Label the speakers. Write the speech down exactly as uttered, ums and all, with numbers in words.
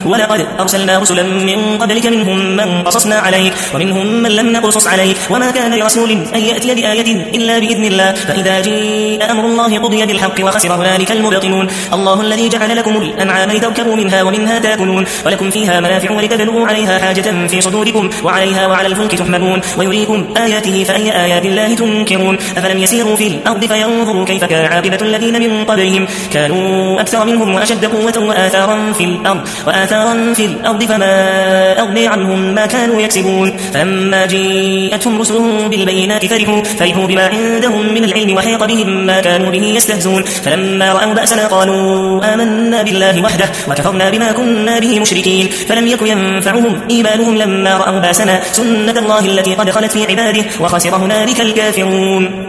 Speaker 1: ولقد أرسلنا رسلا من قبلك منهم من قصصنا عليك ومنهم من لم نقصص عليك وما كان لرسول أن يأتي بآية إلا بإذن الله فإذا جاء أمر الله قضي بالحق وخسر هنالك المبطلون الله الذي جعل لكم الأنعام لتركبوا منها ومنها تأكلون ولكم فيها منافع ولتبلغوا عليها حاجة في صدوركم وعليها وعلى الفلك تحملون ويريكم آياته فأي آيات الله تنكرون أفلم يسيروا في الأرض فينظروا كيف كان عاقبة الذين من قبلهم كانوا أكثر منهم وأشد قوة وآثارا في الأرض وآثارا في الأرض فما أغني عنهم ما كانوا يكسبون فلما جاءتهم رسلهم بالبينات فرحوا فرحوا بما عندهم من العلم وحيق بهم ما كانوا به يستهزون فلما رأوا بأسنا قالوا آمنا بالله وحده وكفرنا بما كنا به مشركين فلم يكن ينفعهم إيمانهم لما رأوا بأسنا سنة الله التي قد خلت في عباده وخسر هنالك الكافرون